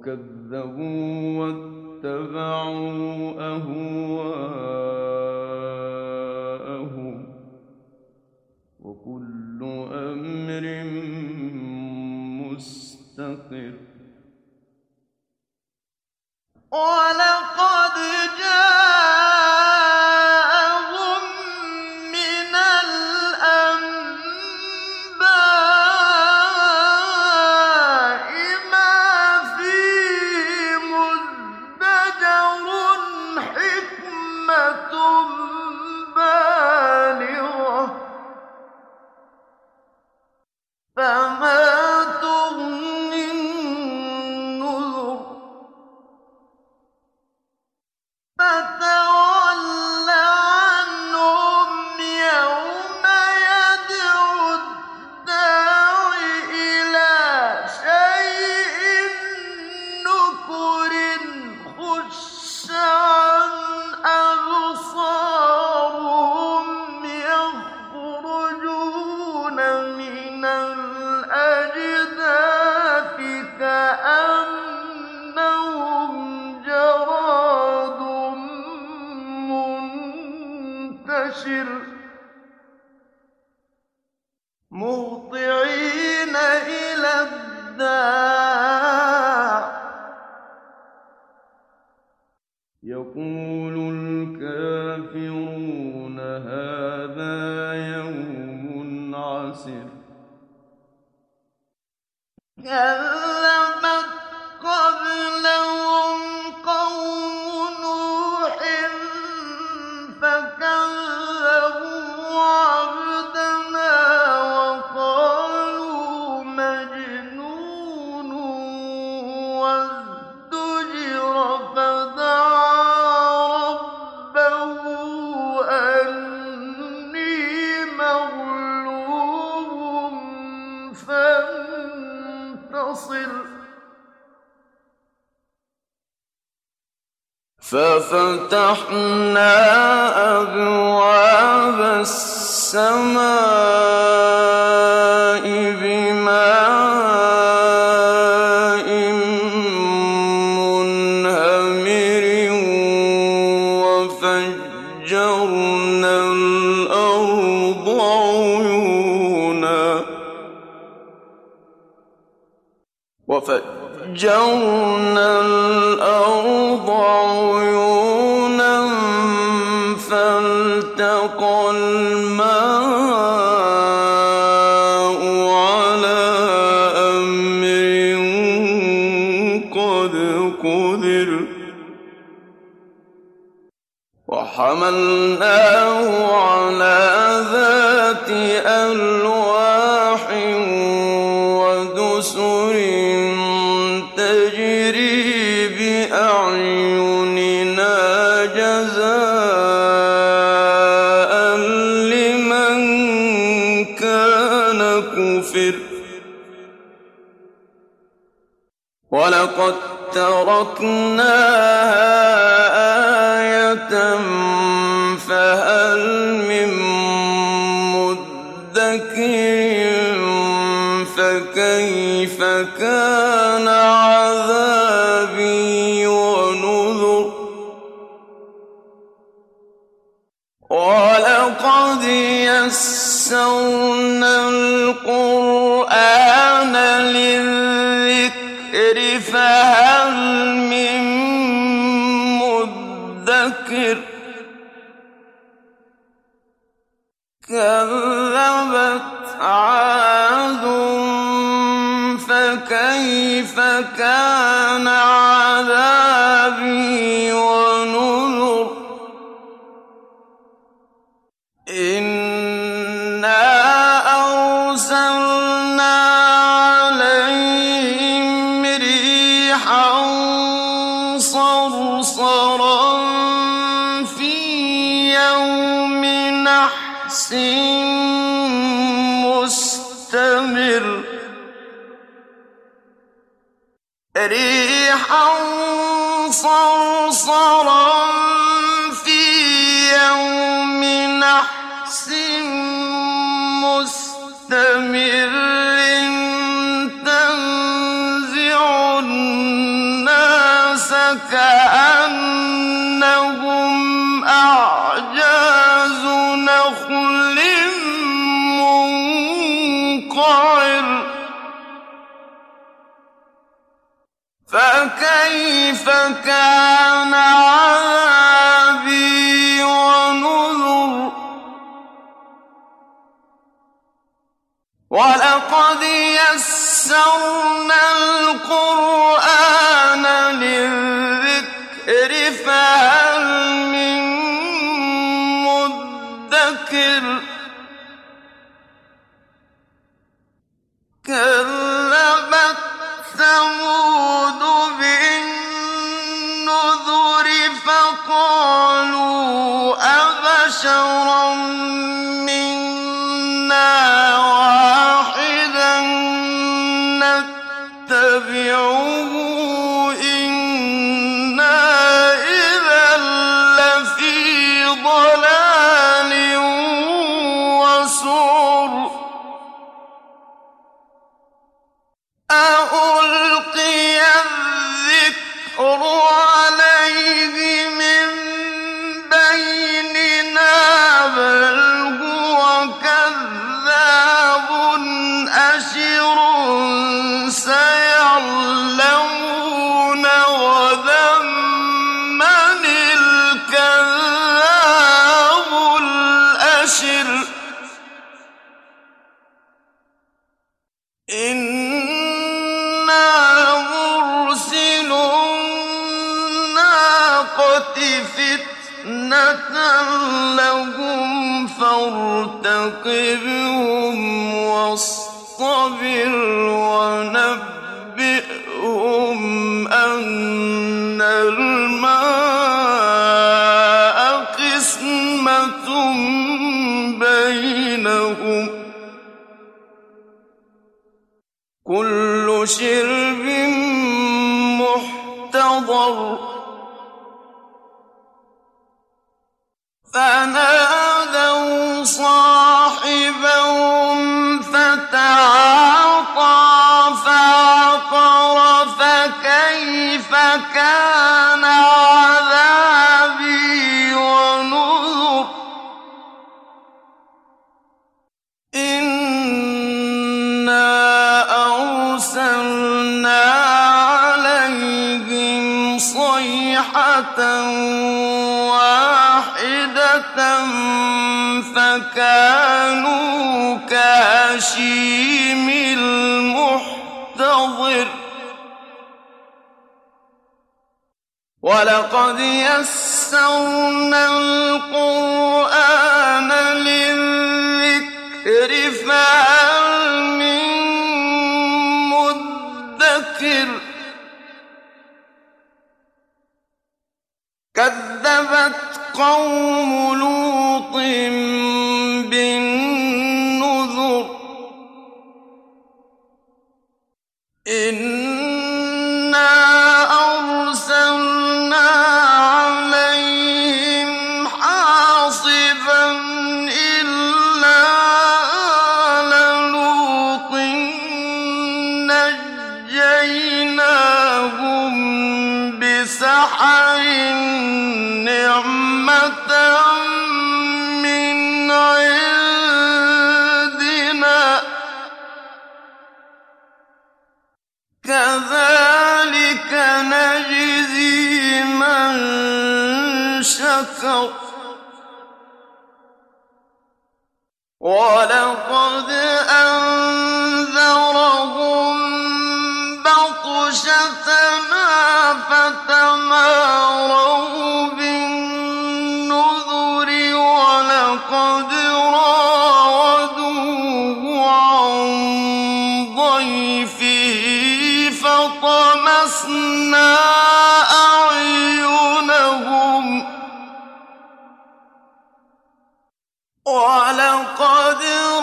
وكذبوا واتبعوا أهواءهم وكل أمر مستقر. ولقد جاءهم من الأنباء ما فيه مزدجر حكمة بالغة فما تغني النذر. فتول عنهم يوم يدعو الداع إلى شيء نكر خش عن أبصارهم يخرجون من الأجداث كأنهم جراد منتشر مهطعين إلى الداع يقول الكافرون هذا يوم عسر. كذبت قبلهم قوم نوح فكذبوا عبدنا وقالوا مجنون وازدجر فدعا ربه أني مغلوب فانتصر. ففتحنا أبواب السماء بماء منهمر وفجرنا الأرض عيونا فالتقى الماء على أمر قد قدر وحملناه على ذات ألواح ودسر تجري بأعيننا جزاء لمن كان كفر. ولقد تركناها آية فهل من مدكر فكيف كان عذابي ونذر. ولقد يسرنا القرآن للذكر فهل من مدكر. كذبت عاد فكيف كان عذابي ونذر. إنا أرسلنا عليهم ريحا صرصرا في يوم نحس مستمر. ريحا صرصرا في يوم نحس مستمر تنزع كأنهم أعجاز نخل منقعر فكيف كان عذابي ونذر ولقد يسرنا القرآن للذكر فهل من مدكر كذبت ثمود بالنذر فقالوا أبشرا منا واحدا نتبعه إنا إذا لفي ضلال وسعر أألقي الذكر عليه من بيننا بل هو كذاب أشر سيعلمون غدا من الكذاب الأشر إنا مرسل الناقة فتنة لهم فارتقبهم واصطبر ونبئهم أن الماء قسمة بينهم كل شرب محتضر فنادوا صاحبهم فتعاطى فعقر فكيف كان عذابي ونذر إنا أرسلنا عليهم صيحة واحدة فكانوا كهشيم المحتضر ولقد يسرنا القرآن للذكر فهل من مدكر كذبت قوم لوط بالنذر إنا أرسلنا عليهم حاصبا إلا آل لوط نجيناهم بسحر نعمة من عندنا كذلك نجزي من شكر ولقد أنذرهم بطشتنا فتماروا بالنذر ولقد راودوه عن ضيفه فطمسنا أعينهم ولقد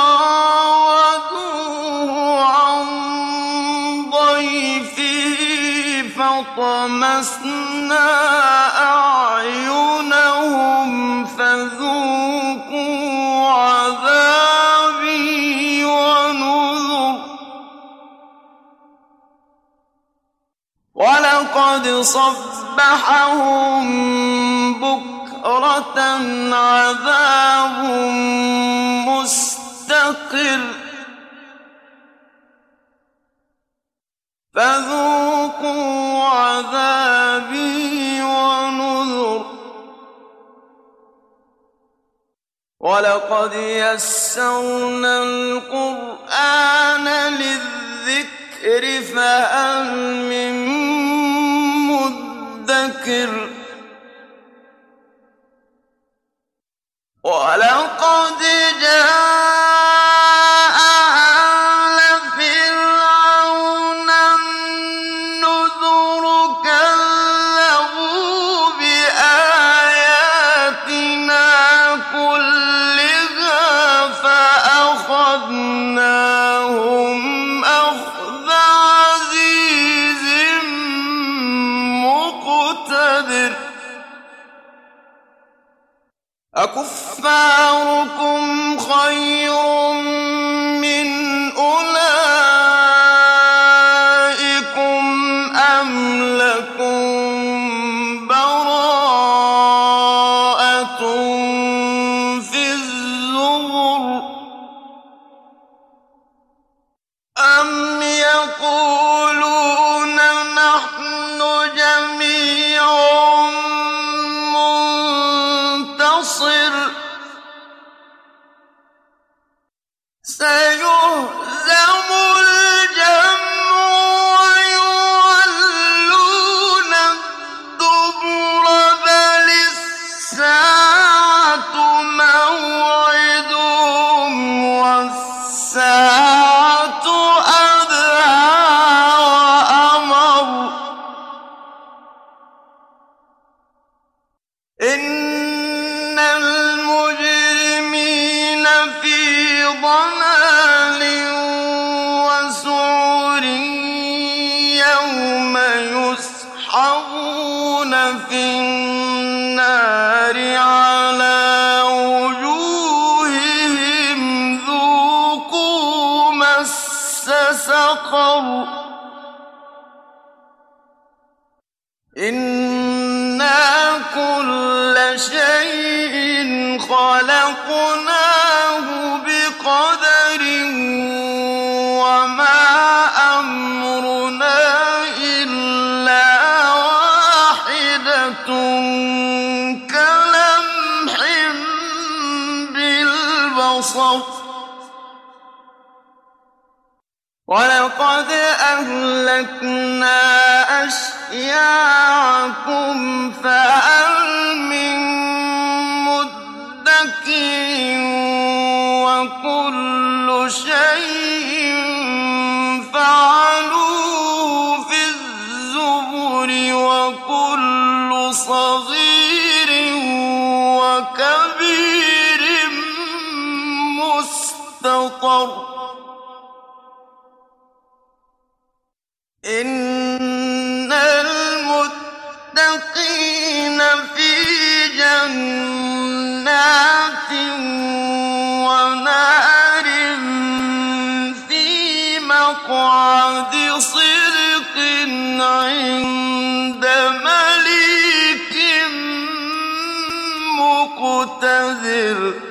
راودوه عن ضيفه فطمسنا أعينهم فذوقوا عذابي ونذر ولقد صبحهم بكرة عذاب مستقر فذوقوا عذابي ونذر ولقد يسرنا القرآن للذكر فهل من مدكر ولقد جاء آل فرعون النذر كذبوا بآياتنا كلها فأخذناهم أخذ عزيز مقتدر أكفاركم خير من أولئكم أم لكم براءة في الزبر أم يقولون نحن جميع منتصر سيهزم الجمع ويولون الدبر بل الساعة موعدهم والساعة أدهى وأمر إن المجرمين في ضلال وسعر يوم يسحبون في النار على وجوههم ذوقوا مس سقر إنا كل شيء خلقناه بقدر وما أمرنا إلا واحدة كلمح بالبصر ولقد أهلكنا أشياعكم فهل من مدكر وكل شيء فعلوه في الزبر وكل صغير وكبير مستطر إن المتقين في جنات ونهر في مقعد صدق عند مليك مقتدر